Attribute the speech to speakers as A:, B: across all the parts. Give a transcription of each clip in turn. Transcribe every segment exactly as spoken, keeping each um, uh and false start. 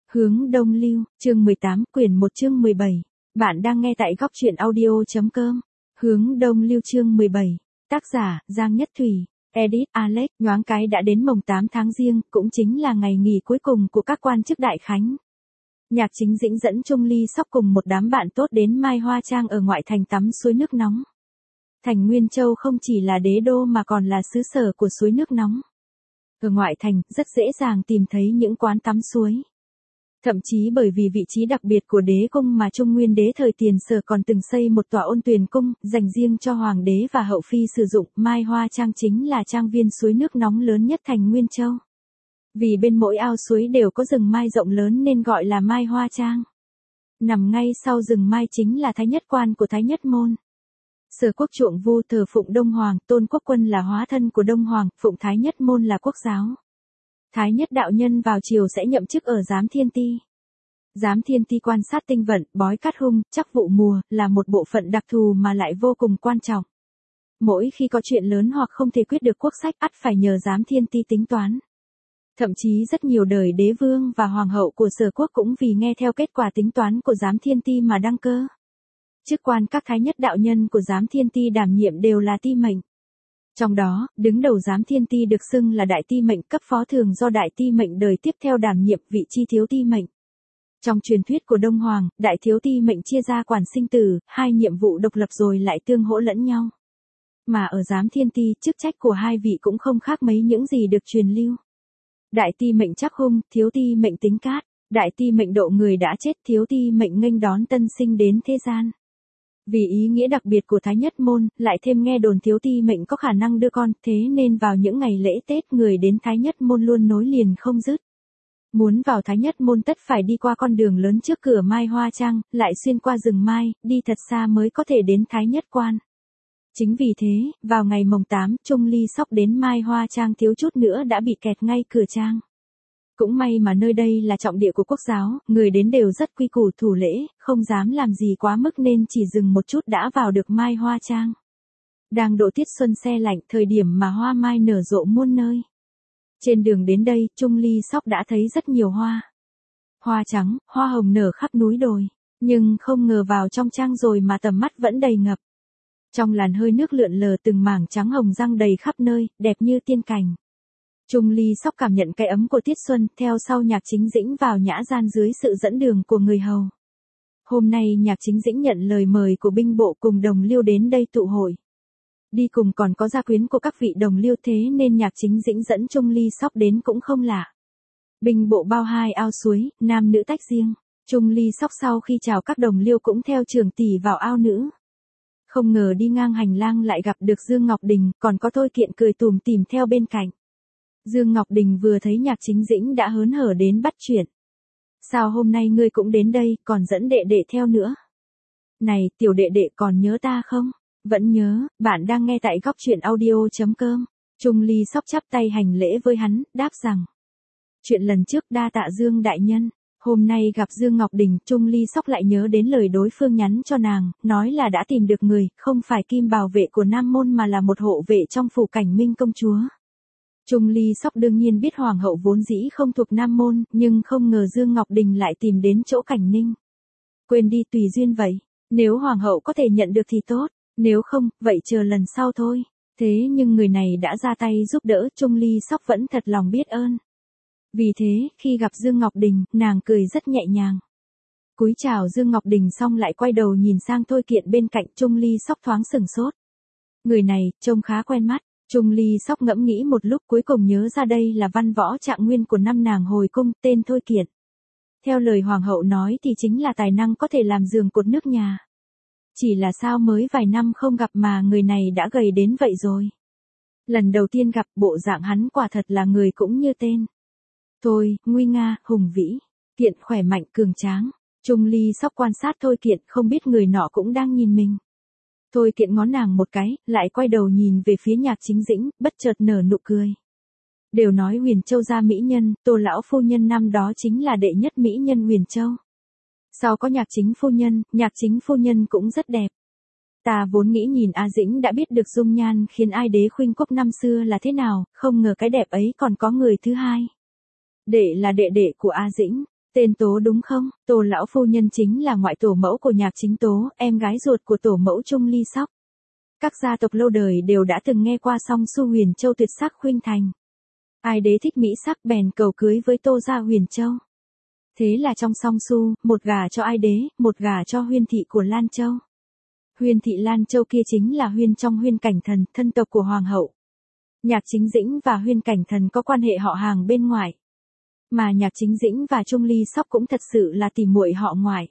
A: Hướng Đông Lưu, chương mười tám, quyển một chương mười bảy. Bạn đang nghe tại góc truyện audio.com. Hướng Đông Lưu chương mười bảy. Tác giả, Giang Nhất Thủy. Edit, Alex. Nhoáng cái đã đến mồng tám tháng Giêng, cũng chính là ngày nghỉ cuối cùng của các quan chức đại khánh. Nhạc Chính Dĩnh dẫn Trung Ly Sóc cùng một đám bạn tốt đến Mai Hoa Trang ở ngoại thành tắm suối nước nóng. Thành Nguyên Châu không chỉ là đế đô mà còn là xứ sở của suối nước nóng. Ở ngoại thành, rất dễ dàng tìm thấy những quán tắm suối. Thậm chí bởi vì vị trí đặc biệt của đế cung mà Trung Nguyên đế thời Tiền Sở còn từng xây một tòa ôn tuyền cung, dành riêng cho hoàng đế và hậu phi sử dụng. Mai Hoa Trang chính là trang viên suối nước nóng lớn nhất thành Nguyên Châu. Vì bên mỗi ao suối đều có rừng mai rộng lớn nên gọi là Mai Hoa Trang. Nằm ngay sau rừng mai chính là Thái Nhất Quan của Thái Nhất Môn. Sở Quốc chuộng vu thờ phụng Đông Hoàng, Tôn Quốc Quân là hóa thân của Đông Hoàng, phụng Thái Nhất Môn là quốc giáo. Thái Nhất đạo nhân vào chiều sẽ nhậm chức ở Giám Thiên Ti. Giám Thiên Ti quan sát tinh vận, bói cát hung, chắc vụ mùa, là một bộ phận đặc thù mà lại vô cùng quan trọng. Mỗi khi có chuyện lớn hoặc không thể quyết được quốc sách, ắt phải nhờ Giám Thiên Ti tính toán. Thậm chí rất nhiều đời đế vương và hoàng hậu của Sở Quốc cũng vì nghe theo kết quả tính toán của Giám Thiên Ti mà đăng cơ. Chức quan các Thái Nhất đạo nhân của Giám Thiên Ti đảm nhiệm đều là ti mệnh. Trong đó, đứng đầu Giám Thiên Ti được xưng là đại ti mệnh, cấp phó thường do đại ti mệnh đời tiếp theo đảm nhiệm vị chi thiếu ti mệnh. Trong truyền thuyết của Đông Hoàng, đại thiếu ti mệnh chia ra quản sinh tử, hai nhiệm vụ độc lập rồi lại tương hỗ lẫn nhau. Mà ở Giám Thiên Ti, chức trách của hai vị cũng không khác mấy những gì được truyền lưu. Đại ti mệnh chắc hung, thiếu ti mệnh tính cát, đại ti mệnh độ người đã chết, thiếu ti mệnh nghênh đón tân sinh đến thế gian. Vì ý nghĩa đặc biệt của Thái Nhất Môn, lại thêm nghe đồn thiếu ti mệnh có khả năng đưa con, thế nên vào những ngày lễ Tết người đến Thái Nhất Môn luôn nối liền không dứt. Muốn vào Thái Nhất Môn tất phải đi qua con đường lớn trước cửa Mai Hoa Trang, lại xuyên qua rừng mai, đi thật xa mới có thể đến Thái Nhất Quan. Chính vì thế, vào ngày mồng tám, Trung Ly Sóc đến Mai Hoa Trang thiếu chút nữa đã bị kẹt ngay cửa trang. Cũng may mà nơi đây là trọng địa của quốc giáo, người đến đều rất quy củ thủ lễ, không dám làm gì quá mức nên chỉ dừng một chút đã vào được Mai Hoa Trang. Đang độ tiết xuân se lạnh, thời điểm mà hoa mai nở rộ muôn nơi. Trên đường đến đây, Trung Ly Sóc đã thấy rất nhiều hoa. Hoa trắng, hoa hồng nở khắp núi đồi, nhưng không ngờ vào trong trang rồi mà tầm mắt vẫn đầy ngập. Trong làn hơi nước lượn lờ từng mảng trắng hồng răng đầy khắp nơi, đẹp như tiên cảnh. Trung Ly Sóc cảm nhận cái ấm của tiết xuân, theo sau Nhạc Chính Dĩnh vào nhã gian dưới sự dẫn đường của người hầu. Hôm nay Nhạc Chính Dĩnh nhận lời mời của binh bộ cùng đồng liêu đến đây tụ hội. Đi cùng còn có gia quyến của các vị đồng liêu, thế nên Nhạc Chính Dĩnh dẫn Trung Ly Sóc đến cũng không lạ. Binh bộ bao hai ao suối, nam nữ tách riêng. Trung Ly Sóc sau khi chào các đồng liêu cũng theo trưởng tỷ vào ao nữ. Không ngờ đi ngang hành lang lại gặp được Dương Ngọc Đình, còn có Thôi Kiện cười tủm tỉm theo bên cạnh. Dương Ngọc Đình vừa thấy Nhạc Chính Dĩnh đã hớn hở đến bắt chuyện. Sao hôm nay ngươi cũng đến đây, còn dẫn đệ đệ theo nữa? Này, tiểu đệ đệ còn nhớ ta không? Vẫn nhớ, bạn đang nghe tại góc truyện audio.com. Trung Ly Sóc chắp tay hành lễ với hắn, đáp rằng. Chuyện lần trước đa tạ Dương đại nhân. Hôm nay gặp Dương Ngọc Đình, Trung Ly Sóc lại nhớ đến lời đối phương nhắn cho nàng, nói là đã tìm được người, không phải kim bảo vệ của Nam Môn mà là một hộ vệ trong phủ Cảnh Minh công chúa. Trung Ly Sóc đương nhiên biết hoàng hậu vốn dĩ không thuộc Nam Môn, nhưng không ngờ Dương Ngọc Đình lại tìm đến chỗ Cảnh Ninh. Quên đi, tùy duyên vậy, nếu hoàng hậu có thể nhận được thì tốt, nếu không, vậy chờ lần sau thôi. Thế nhưng người này đã ra tay giúp đỡ, Trung Ly Sóc vẫn thật lòng biết ơn. Vì thế, khi gặp Dương Ngọc Đình, nàng cười rất nhẹ nhàng. Cúi chào Dương Ngọc Đình xong lại quay đầu nhìn sang Thôi Kiện bên cạnh. Trung Ly Sóc thoáng sửng sốt. Người này, trông khá quen mắt. Trung Ly Sóc ngẫm nghĩ một lúc cuối cùng nhớ ra đây là văn võ trạng nguyên của năm nàng hồi cung, tên Thôi Kiện. Theo lời hoàng hậu nói thì chính là tài năng có thể làm giường cột nước nhà. Chỉ là sao mới vài năm không gặp mà người này đã gầy đến vậy rồi. Lần đầu tiên gặp, bộ dạng hắn quả thật là người cũng như tên. Thôi, nguy nga, hùng vĩ, Kiện khỏe mạnh cường tráng. Trung Ly Sóc quan sát Thôi Kiện, không biết người nọ cũng đang nhìn mình. Thôi Kiện ngó nàng một cái, lại quay đầu nhìn về phía Nhạc Chính Dĩnh, bất chợt nở nụ cười. Đều nói Huyền Châu gia mỹ nhân, Tô lão phu nhân năm đó chính là đệ nhất mỹ nhân Huyền Châu. Sau có Nhạc Chính phu nhân, Nhạc Chính phu nhân cũng rất đẹp. Ta vốn nghĩ nhìn A Dĩnh đã biết được dung nhan khiến ai đế khuynh quốc năm xưa là thế nào, không ngờ cái đẹp ấy còn có người thứ hai. Đệ là đệ đệ của A Dĩnh. Tên Tố đúng không? Tô lão phu nhân chính là ngoại tổ mẫu của Nhạc Chính Tố, em gái ruột của tổ mẫu Trung Ly Sóc. Các gia tộc lâu đời đều đã từng nghe qua Song Su Huyền Châu tuyệt sắc khuynh thành. Ai đế thích mỹ sắc bèn cầu cưới với Tô gia Huyền Châu. Thế là trong Song Su, một gả cho Ai đế, một gả cho Huyên thị của Lan Châu. Huyên thị Lan Châu kia chính là Huyên trong Huyên Cảnh Thần, thân tộc của hoàng hậu. Nhạc Chính Dĩnh và Huyên Cảnh Thần có quan hệ họ hàng bên ngoài. Mà Nhạc Chính Dĩnh và Trung Ly Sóc cũng thật sự là tỉ muội họ ngoại.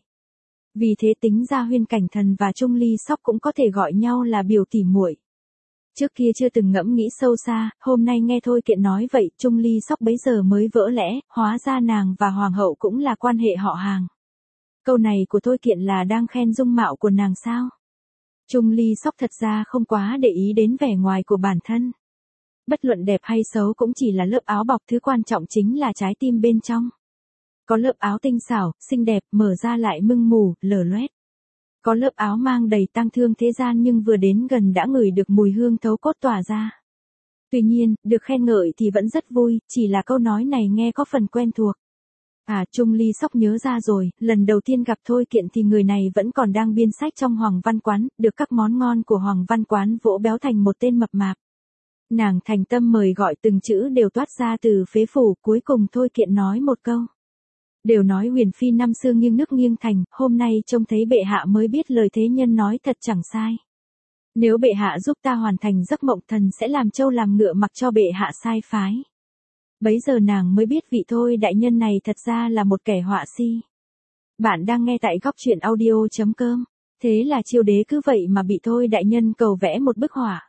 A: Vì thế tính ra Huyên Cảnh Thần và Trung Ly Sóc cũng có thể gọi nhau là biểu tỉ muội. Trước kia chưa từng ngẫm nghĩ sâu xa, hôm nay nghe Thôi Kiện nói vậy, Trung Ly Sóc bấy giờ mới vỡ lẽ, hóa ra nàng và hoàng hậu cũng là quan hệ họ hàng. Câu này của Thôi Kiện là đang khen dung mạo của nàng sao? Trung Ly Sóc thật ra không quá để ý đến vẻ ngoài của bản thân. Bất luận đẹp hay xấu cũng chỉ là lớp áo bọc, thứ quan trọng chính là trái tim bên trong. Có lớp áo tinh xảo, xinh đẹp, mở ra lại mưng mù, lở loét. Có lớp áo mang đầy tang thương thế gian nhưng vừa đến gần đã ngửi được mùi hương thấu cốt tỏa ra. Tuy nhiên, được khen ngợi thì vẫn rất vui, chỉ là câu nói này nghe có phần quen thuộc. À, Trung Ly Sóc nhớ ra rồi, lần đầu tiên gặp Thôi Kiện thì người này vẫn còn đang biên sách trong Hoàng Văn Quán, được các món ngon của Hoàng Văn Quán vỗ béo thành một tên mập mạp. Nàng thành tâm mời gọi từng chữ đều toát ra từ phế phủ, cuối cùng Thôi Kiện nói một câu. Đều nói huyền phi năm xưa nghiêng nước nghiêng thành, hôm nay trông thấy bệ hạ mới biết lời thế nhân nói thật chẳng sai. Nếu bệ hạ giúp ta hoàn thành giấc mộng, thần sẽ làm trâu làm ngựa mặc cho bệ hạ sai phái. Bấy giờ nàng mới biết vị Thôi đại nhân này thật ra là một kẻ họa si. Bạn đang nghe tại góc truyện audio chấm com. Thế là Chiêu Đế cứ vậy mà bị Thôi đại nhân cầu vẽ một bức họa.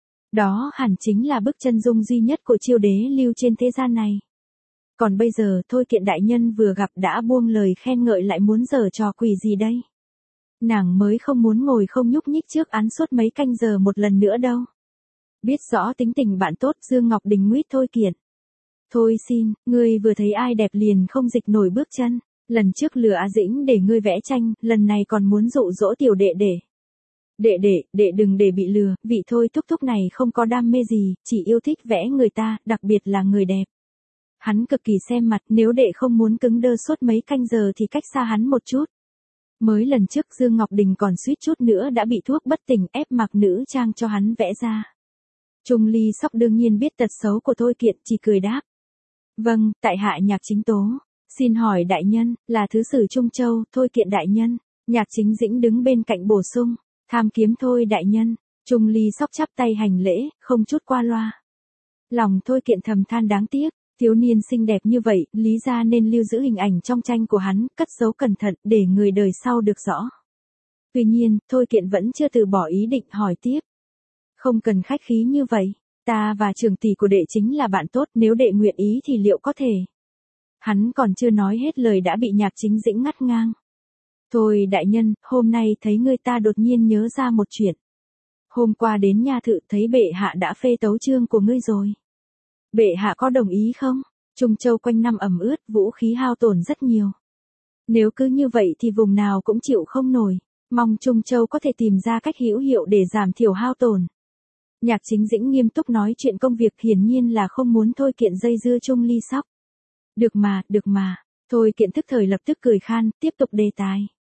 A: Đó hẳn chính là bức chân dung duy nhất của Chiêu Đế lưu trên thế gian này. Còn bây giờ Thôi Kiện đại nhân vừa gặp đã buông lời khen ngợi lại muốn giở trò quỷ gì đây? Nàng mới không muốn ngồi không nhúc nhích trước án suốt mấy canh giờ một lần nữa đâu. Biết rõ tính tình bạn tốt, Dương Ngọc Đình nguyết Thôi Kiện. Thôi xin, ngươi vừa thấy ai đẹp liền không dịch nổi bước chân. Lần trước lừa Á Dĩnh để ngươi vẽ tranh, lần này còn muốn dụ dỗ tiểu đệ để. Đệ đệ, đệ đừng để bị lừa, vị Thôi thúc thúc này không có đam mê gì, chỉ yêu thích vẽ người ta, đặc biệt là người đẹp. Hắn cực kỳ xem mặt, nếu đệ không muốn cứng đơ suốt mấy canh giờ thì cách xa hắn một chút. Mới lần trước Dương Ngọc Đình còn suýt chút nữa đã bị thuốc bất tỉnh ép mặc nữ trang cho hắn vẽ ra. Trung Ly Sóc đương nhiên biết tật xấu của Thôi Kiện, chỉ cười đáp. Vâng, tại hạ Nhạc Chính Tố. Xin hỏi đại nhân, là thứ sử Trung Châu, Thôi Kiện đại nhân. Nhạc Chính Dĩnh đứng bên cạnh bổ sung. Tham kiếm Thôi đại nhân. Trung Ly Sóc chắp tay hành lễ, không chút qua loa. Lòng Thôi Kiện thầm than đáng tiếc. Thiếu niên xinh đẹp như vậy, lý ra nên lưu giữ hình ảnh trong tranh của hắn, cất giấu cẩn thận, để người đời sau được rõ. Tuy nhiên, Thôi Kiện vẫn chưa từ bỏ ý định hỏi tiếp. Không cần khách khí như vậy, ta và trường tỷ của đệ chính là bạn tốt, nếu đệ nguyện ý thì liệu có thể. Hắn còn chưa nói hết lời đã bị Nhạc Chính Dĩnh ngắt ngang. Thôi đại nhân, hôm nay thấy ngươi ta đột nhiên nhớ ra một chuyện. Hôm qua đến nha thự thấy bệ hạ đã phê tấu chương của ngươi rồi. Bệ hạ có đồng ý không? Trung Châu quanh năm ẩm ướt, vũ khí hao tổn rất nhiều. Nếu cứ như vậy thì vùng nào cũng chịu không nổi, mong Trung Châu có thể tìm ra cách hữu hiệu để giảm thiểu hao tổn. Nhạc Chính Dĩnh nghiêm túc nói chuyện công việc, hiển nhiên là không muốn Thôi Kiện dây dưa Trung Ly Sóc. Được mà, được mà. Thôi Kiện tức thời lập tức cười khan, tiếp tục đề tài.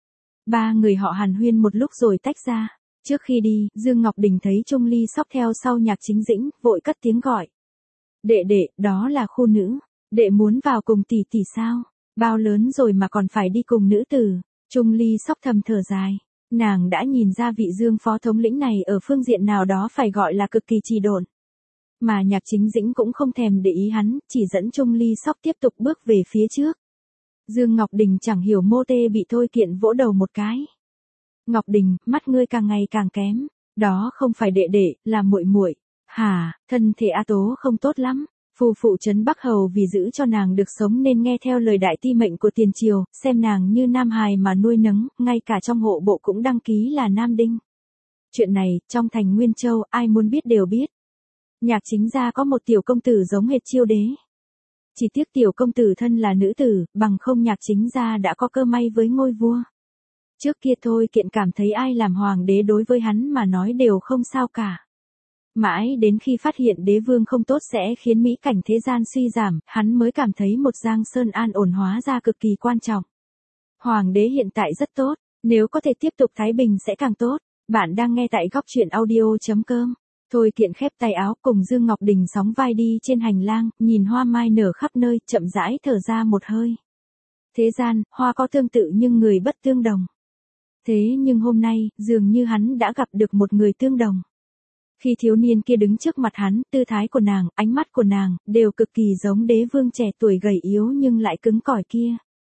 A: Ba người họ hàn huyên một lúc rồi tách ra. Trước khi đi, Dương Ngọc Đình thấy Trung Ly Sóc theo sau Nhạc Chính Dĩnh, vội cất tiếng gọi. Đệ đệ, đó là khu nữ. Đệ muốn vào cùng tỷ tỷ sao? Bao lớn rồi mà còn phải đi cùng nữ tử. Trung Ly Sóc thầm thở dài. Nàng đã nhìn ra vị Dương phó thống lĩnh này ở phương diện nào đó phải gọi là cực kỳ trì độn. Mà Nhạc Chính Dĩnh cũng không thèm để ý hắn, chỉ dẫn Trung Ly Sóc tiếp tục bước về phía trước. Dương Ngọc Đình chẳng hiểu mô tê bị Thôi Kiện vỗ đầu một cái. Ngọc Đình, mắt ngươi càng ngày càng kém. Đó không phải đệ đệ, là muội muội. Hả, thân thể A Tố không tốt lắm. Phù phụ trấn Bắc Hầu vì giữ cho nàng được sống nên nghe theo lời đại ti mệnh của tiền triều, xem nàng như nam hài mà nuôi nấng, ngay cả trong hộ bộ cũng đăng ký là nam đinh. Chuyện này, trong thành Nguyên Châu, ai muốn biết đều biết. Nhạc Chính gia có một tiểu công tử giống hệt Chiêu Đế. Chỉ tiếc tiểu công tử thân là nữ tử, bằng không Nhạc Chính gia đã có cơ may với ngôi vua. Trước kia Thôi Kiện cảm thấy ai làm hoàng đế đối với hắn mà nói đều không sao cả. Mãi đến khi phát hiện đế vương không tốt sẽ khiến mỹ cảnh thế gian suy giảm, hắn mới cảm thấy một Giang Sơn an ổn hóa ra cực kỳ quan trọng. Hoàng đế hiện tại rất tốt, nếu có thể tiếp tục thái bình sẽ càng tốt. Bạn đang nghe tại góc truyện audio.com. Thôi Kiện khép tay áo cùng Dương Ngọc Đình sóng vai đi trên hành lang, nhìn hoa mai nở khắp nơi, chậm rãi thở ra một hơi. Thế gian, hoa có tương tự nhưng người bất tương đồng. Thế nhưng hôm nay, dường như hắn đã gặp được một người tương đồng. Khi thiếu niên kia đứng trước mặt hắn, tư thái của nàng, ánh mắt của nàng, đều cực kỳ giống đế vương trẻ tuổi gầy yếu nhưng lại cứng cỏi kia.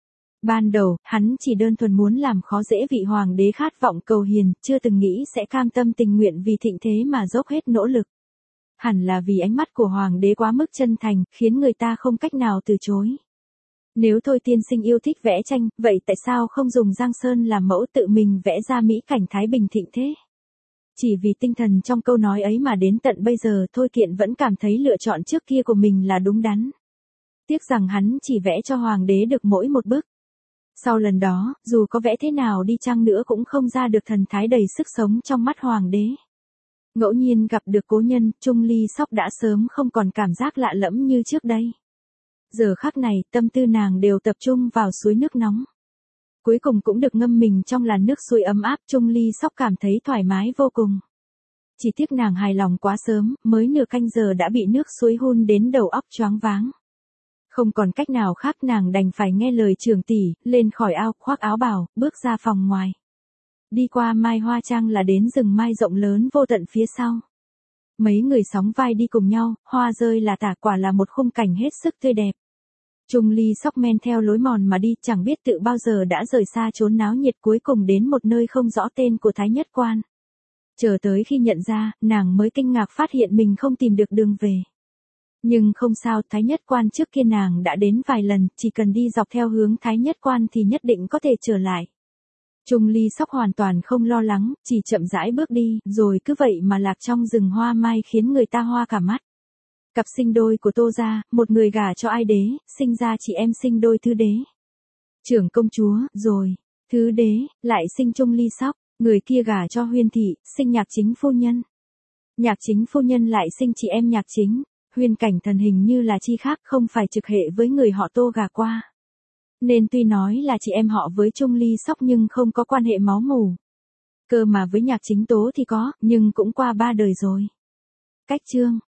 A: Ban đầu, hắn chỉ đơn thuần muốn làm khó dễ vị hoàng đế khát vọng cầu hiền, chưa từng nghĩ sẽ cam tâm tình nguyện vì thịnh thế mà dốc hết nỗ lực. Hẳn là vì ánh mắt của hoàng đế quá mức chân thành, khiến người ta không cách nào từ chối. Nếu Thôi tiên sinh yêu thích vẽ tranh, vậy tại sao không dùng Giang Sơn làm mẫu tự mình vẽ ra mỹ cảnh thái bình thịnh thế? Chỉ vì tinh thần trong câu nói ấy mà đến tận bây giờ Thôi Kiện vẫn cảm thấy lựa chọn trước kia của mình là đúng đắn. Tiếc rằng hắn chỉ vẽ cho hoàng đế được mỗi một bức. Sau lần đó, dù có vẽ thế nào đi chăng nữa cũng không ra được thần thái đầy sức sống trong mắt hoàng đế. Ngẫu nhiên gặp được cố nhân, Trung Ly Sóc đã sớm không còn cảm giác lạ lẫm như trước đây. Giờ khắc này, tâm tư nàng đều tập trung vào suối nước nóng. Cuối cùng cũng được ngâm mình trong làn nước suối ấm áp, Trung Ly Sóc cảm thấy thoải mái vô cùng. Chỉ tiếc nàng hài lòng quá sớm, mới nửa canh giờ đã bị nước suối hun đến đầu óc choáng váng. Không còn cách nào khác nàng đành phải nghe lời trưởng tỷ, lên khỏi ao, khoác áo bào, bước ra phòng ngoài. Đi qua Mai Hoa Trang là đến rừng mai rộng lớn vô tận phía sau. Mấy người sóng vai đi cùng nhau, hoa rơi là tả, quả là một khung cảnh hết sức tươi đẹp. Trung Ly Sóc men theo lối mòn mà đi, chẳng biết tự bao giờ đã rời xa chốn náo nhiệt, cuối cùng đến một nơi không rõ tên của Thái Nhất Quan. Chờ tới khi nhận ra, nàng mới kinh ngạc phát hiện mình không tìm được đường về. Nhưng không sao, Thái Nhất Quan trước kia nàng đã đến vài lần, chỉ cần đi dọc theo hướng Thái Nhất Quan thì nhất định có thể trở lại. Trung Ly Sóc hoàn toàn không lo lắng, chỉ chậm rãi bước đi, rồi cứ vậy mà lạc trong rừng hoa mai khiến người ta hoa cả mắt. Cặp sinh đôi của Tô gia, một người gả cho Ai đế, sinh ra chị em sinh đôi Thứ đế. Trưởng công chúa, rồi, Thứ đế, lại sinh Trung Ly Sóc, người kia gả cho Huyên thị, sinh Nhạc Chính phu nhân. Nhạc Chính phu nhân lại sinh chị em Nhạc Chính. Huyên Cảnh Thần hình như là chi khác, không phải trực hệ với người họ Tô gả qua. Nên tuy nói là chị em họ với Trung Ly Sóc nhưng không có quan hệ máu mủ. Cơ mà với Nhạc Chính Tố thì có, nhưng cũng qua ba đời rồi. Cách chương